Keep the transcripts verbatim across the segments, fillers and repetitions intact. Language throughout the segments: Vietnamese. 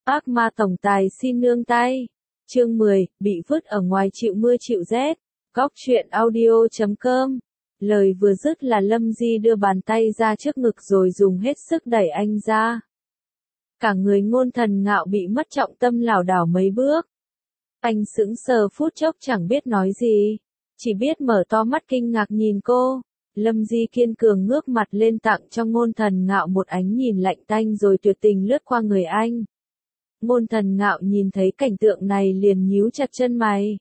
Ác ma tổng tài xin nương tay. Chương mười, bị vứt ở ngoài chịu mưa chịu rét. Góc truyện audio chấm com. Lời vừa dứt là Lâm Di đưa bàn tay ra trước ngực rồi dùng hết sức đẩy anh ra. Cả người Ngôn Thần Ngạo bị mất trọng tâm lảo đảo mấy bước. Anh sững sờ phút chốc chẳng biết nói gì, chỉ biết mở to mắt kinh ngạc nhìn cô. Lâm Di kiên cường ngước mặt lên tặng cho Ngôn Thần Ngạo một ánh nhìn lạnh tanh rồi tuyệt tình lướt qua người anh. Ngôn Thần Ngạo nhìn thấy cảnh tượng này liền nhíu chặt chân mày.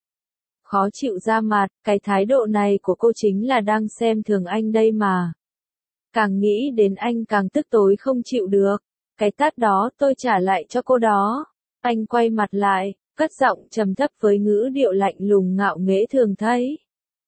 Khó chịu ra mặt, cái thái độ này của cô chính là đang xem thường anh đây mà. Càng nghĩ đến anh càng tức tối không chịu được. Cái tát đó tôi trả lại cho cô đó. Anh quay mặt lại, cất giọng trầm thấp với ngữ điệu lạnh lùng ngạo nghễ thường thấy.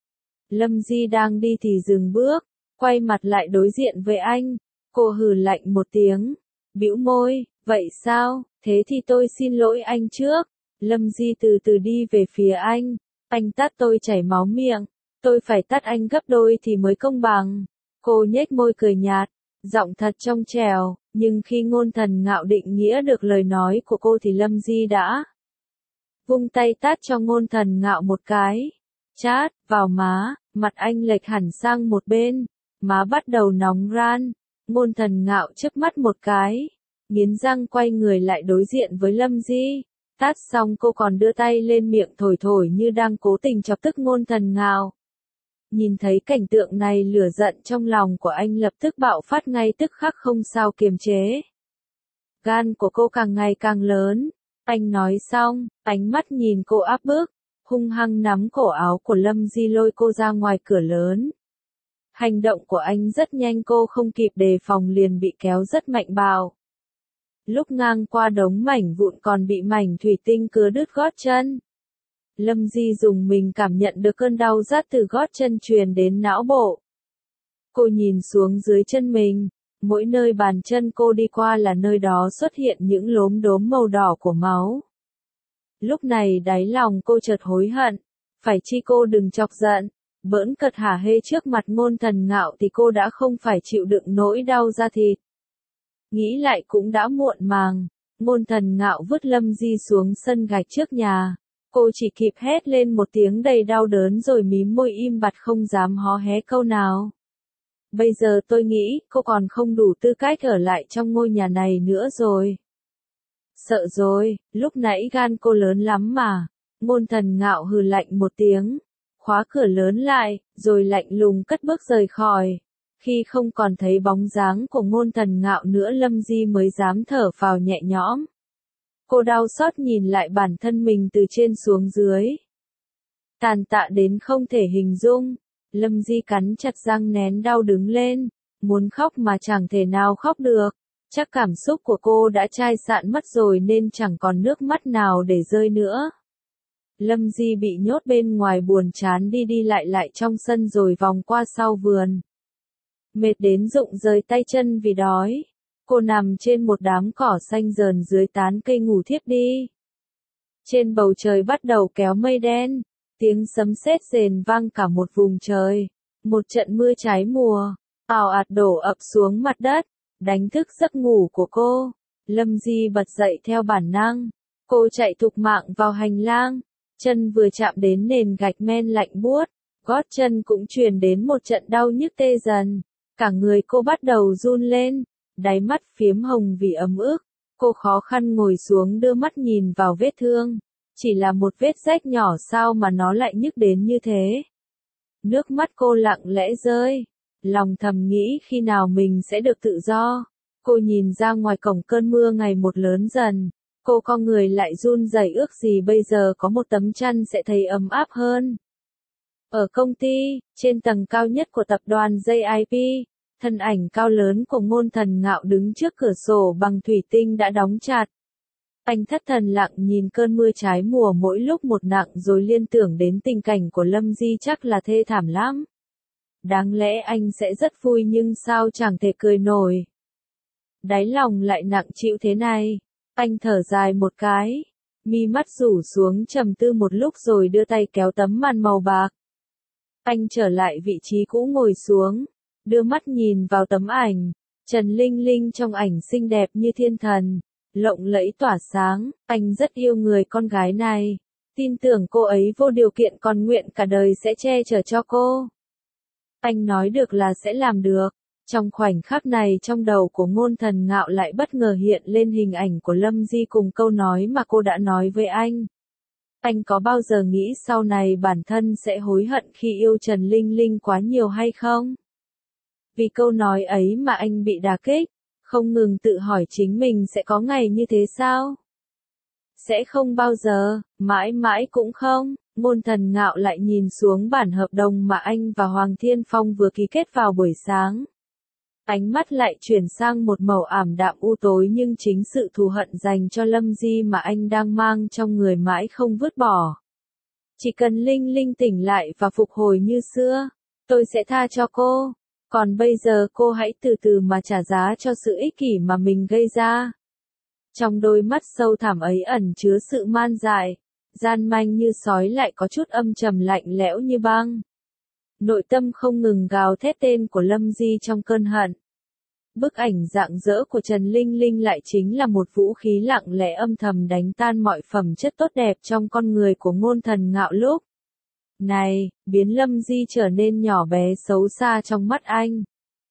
Lâm Di đang đi thì dừng bước, quay mặt lại đối diện với anh. Cô hừ lạnh một tiếng, bĩu môi, vậy sao, thế thì tôi xin lỗi anh trước. Lâm Di từ từ đi về phía anh. Anh tát tôi chảy máu miệng, tôi phải tát anh gấp đôi thì mới công bằng. Cô nhếch môi cười nhạt, giọng thật trong trẻo, nhưng khi Ngôn Thần Ngạo định nghĩa được lời nói của cô thì Lâm Di đã vung tay tát cho Ngôn Thần Ngạo một cái. Chát, vào má, mặt anh lệch hẳn sang một bên, má bắt đầu nóng ran. Ngôn Thần Ngạo chớp mắt một cái, nghiến răng quay người lại đối diện với Lâm Di. Tát xong cô còn đưa tay lên miệng thổi thổi như đang cố tình chọc tức Ngôn Thần Ngạo. Nhìn thấy cảnh tượng này lửa giận trong lòng của anh lập tức bạo phát ngay tức khắc không sao kiềm chế. Gan của cô càng ngày càng lớn. Anh nói xong, ánh mắt nhìn cô áp bức, hung hăng nắm cổ áo của Lâm Di lôi cô ra ngoài cửa lớn. Hành động của anh rất nhanh, cô không kịp đề phòng liền bị kéo rất mạnh bạo. Lúc ngang qua đống mảnh vụn còn bị mảnh thủy tinh cứa đứt gót chân. Lâm Di dùng mình cảm nhận được cơn đau rát từ gót chân truyền đến não bộ. Cô nhìn xuống dưới chân mình, mỗi nơi bàn chân cô đi qua là nơi đó xuất hiện những lốm đốm màu đỏ của máu. Lúc này đáy lòng cô chợt hối hận, phải chi cô đừng chọc giận, bỡn cợt hả hê trước mặt Ngôn Thần Ngạo thì cô đã không phải chịu đựng nỗi đau da thịt. Nghĩ lại cũng đã muộn màng, Ngôn Thần Ngạo vứt Lâm Di xuống sân gạch trước nhà. Cô chỉ kịp hét lên một tiếng đầy đau đớn rồi mím môi im bặt không dám hó hé câu nào. Bây giờ tôi nghĩ cô còn không đủ tư cách ở lại trong ngôi nhà này nữa rồi. Sợ rồi, lúc nãy gan cô lớn lắm mà. Ngôn Thần Ngạo hừ lạnh một tiếng, khóa cửa lớn lại, rồi lạnh lùng cất bước rời khỏi. Khi không còn thấy bóng dáng của Ngôn Thần Ngạo nữa Lâm Di mới dám thở phào nhẹ nhõm. Cô đau xót nhìn lại bản thân mình từ trên xuống dưới. Tàn tạ đến không thể hình dung. Lâm Di cắn chặt răng nén đau đứng lên, muốn khóc mà chẳng thể nào khóc được. Chắc cảm xúc của cô đã chai sạn mất rồi nên chẳng còn nước mắt nào để rơi nữa. Lâm Di bị nhốt bên ngoài buồn chán đi đi lại lại trong sân rồi vòng qua sau vườn. Mệt đến rụng rời tay chân vì đói. Cô nằm trên một đám cỏ xanh rờn dưới tán cây ngủ thiếp đi. Trên bầu trời bắt đầu kéo mây đen, tiếng sấm sét rền vang cả một vùng trời. Một trận mưa trái mùa, ào ạt đổ ập xuống mặt đất, đánh thức giấc ngủ của cô. Lâm Di bật dậy theo bản năng. Cô chạy thục mạng vào hành lang, chân vừa chạm đến nền gạch men lạnh buốt, gót chân cũng truyền đến một trận đau nhức tê dần. Cả người cô bắt đầu run lên. Đáy mắt phiếm hồng vì ấm ức, cô khó khăn ngồi xuống đưa mắt nhìn vào vết thương. Chỉ là một vết rách nhỏ sao mà nó lại nhức đến như thế. Nước mắt cô lặng lẽ rơi, lòng thầm nghĩ khi nào mình sẽ được tự do. Cô nhìn ra ngoài cổng cơn mưa ngày một lớn dần, cô co người lại run rẩy ước gì bây giờ có một tấm chăn sẽ thấy ấm áp hơn. Ở công ty, trên tầng cao nhất của tập đoàn J I P, thân ảnh cao lớn của Ngôn Thần Ngạo đứng trước cửa sổ bằng thủy tinh đã đóng chặt. Anh thất thần lặng nhìn cơn mưa trái mùa mỗi lúc một nặng rồi liên tưởng đến tình cảnh của Lâm Di chắc là thê thảm lắm. Đáng lẽ anh sẽ rất vui nhưng sao chẳng thể cười nổi. Đáy lòng lại nặng chịu thế này. Anh thở dài một cái, mi mắt rủ xuống trầm tư một lúc rồi đưa tay kéo tấm màn màu bạc. Anh trở lại vị trí cũ ngồi xuống. Đưa mắt nhìn vào tấm ảnh, Trần Linh Linh trong ảnh xinh đẹp như thiên thần, lộng lẫy tỏa sáng, anh rất yêu người con gái này. Tin tưởng cô ấy vô điều kiện còn nguyện cả đời sẽ che chở cho cô. Anh nói được là sẽ làm được. Trong khoảnh khắc này trong đầu của Ngôn Thần Ngạo lại bất ngờ hiện lên hình ảnh của Lâm Di cùng câu nói mà cô đã nói với anh. Anh có bao giờ nghĩ sau này bản thân sẽ hối hận khi yêu Trần Linh Linh quá nhiều hay không? Vì câu nói ấy mà anh bị đả kích, không ngừng tự hỏi chính mình sẽ có ngày như thế sao? Sẽ không bao giờ, mãi mãi cũng không. Ngôn Thần Ngạo lại nhìn xuống bản hợp đồng mà anh và Hoàng Thiên Phong vừa ký kết vào buổi sáng. Ánh mắt lại chuyển sang một màu ảm đạm u tối, nhưng chính sự thù hận dành cho Lâm Di mà anh đang mang trong người mãi không vứt bỏ. Chỉ cần Linh Linh tỉnh lại và phục hồi như xưa, tôi sẽ tha cho cô. Còn bây giờ cô hãy từ từ mà trả giá cho sự ích kỷ mà mình gây ra. Trong đôi mắt sâu thẳm ấy ẩn chứa sự man dại, gian manh như sói lại có chút âm trầm lạnh lẽo như băng. Nội tâm không ngừng gào thét tên của Lâm Di trong cơn hận. Bức ảnh rạng rỡ của Trần Linh Linh lại chính là một vũ khí lặng lẽ âm thầm đánh tan mọi phẩm chất tốt đẹp trong con người của Ngôn Thần Ngạo lúc này, biến Lâm Di trở nên nhỏ bé xấu xa trong mắt anh.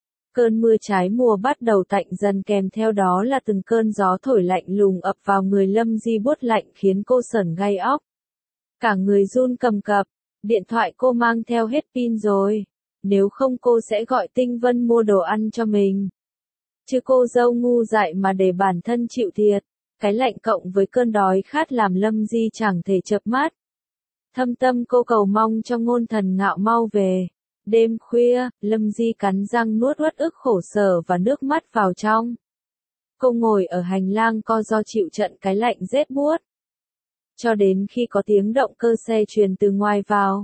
Cơn mưa trái mùa bắt đầu tạnh dần, kèm theo đó là từng cơn gió thổi lạnh lùng ập vào người Lâm Di buốt lạnh khiến cô sởn gai óc. Cả người run cầm cập, điện thoại cô mang theo hết pin rồi, nếu không cô sẽ gọi Tinh Vân mua đồ ăn cho mình. Chứ cô dâu ngu dại mà để bản thân chịu thiệt, cái lạnh cộng với cơn đói khát làm Lâm Di chẳng thể chợp mắt. Thâm tâm cô cầu mong cho Ngôn Thần Ngạo mau về. Đêm khuya, Lâm Di cắn răng nuốt uất ức khổ sở và nước mắt vào trong. Cô ngồi ở hành lang co ro chịu trận cái lạnh rét buốt. Cho đến khi có tiếng động cơ xe truyền từ ngoài vào.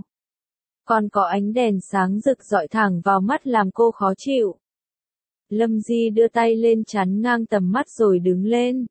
Còn có ánh đèn sáng rực rọi thẳng vào mắt làm cô khó chịu. Lâm Di đưa tay lên chắn ngang tầm mắt rồi đứng lên.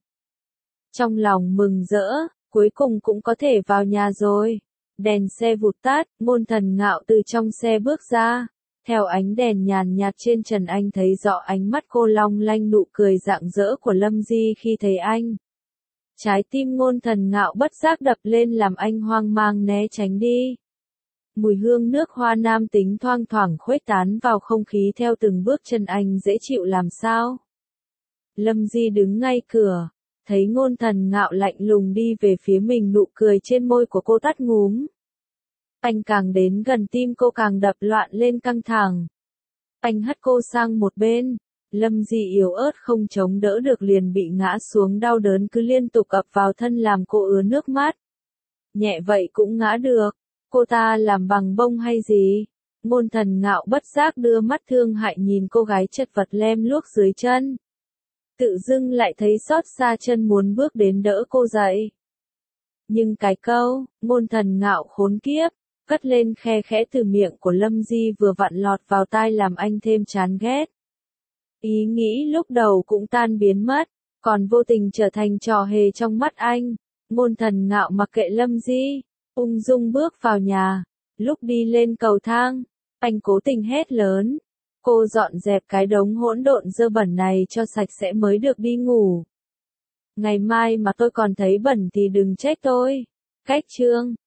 Trong lòng mừng rỡ, cuối cùng cũng có thể vào nhà rồi. Đèn xe vụt tắt, Ngôn Thần Ngạo từ trong xe bước ra. Theo ánh đèn nhàn nhạt trên trần anh thấy rõ ánh mắt cô long lanh nụ cười rạng rỡ của Lâm Di khi thấy anh. Trái tim Ngôn Thần Ngạo bất giác đập lên làm anh hoang mang né tránh đi. Mùi hương nước hoa nam tính thoang thoảng khuếch tán vào không khí theo từng bước chân anh dễ chịu làm sao. Lâm Di đứng ngay cửa, thấy Ngôn Thần Ngạo lạnh lùng đi về phía mình, nụ cười trên môi của cô tắt ngúm. Anh càng đến gần tim cô càng đập loạn lên căng thẳng. Anh hất cô sang một bên, Lâm Di yếu ớt không chống đỡ được liền bị ngã xuống, đau đớn cứ liên tục ập vào thân làm cô ứa nước mắt. Nhẹ vậy cũng ngã được, cô ta làm bằng bông hay gì? Ngôn Thần Ngạo bất giác đưa mắt thương hại nhìn cô gái chật vật lem luốc dưới chân. Tự dưng lại thấy xót xa, chân muốn bước đến đỡ cô dậy. Nhưng cái câu, Ngôn Thần Ngạo khốn kiếp, cất lên khe khẽ từ miệng của Lâm Di vừa vặn lọt vào tai làm anh thêm chán ghét. Ý nghĩ lúc đầu cũng tan biến mất, còn vô tình trở thành trò hề trong mắt anh. Ngôn Thần Ngạo mặc kệ Lâm Di, ung dung bước vào nhà. Lúc đi lên cầu thang, anh cố tình hét lớn. Cô dọn dẹp cái đống hỗn độn dơ bẩn này cho sạch sẽ mới được đi ngủ. Ngày mai mà tôi còn thấy bẩn thì đừng trách tôi. Cách chương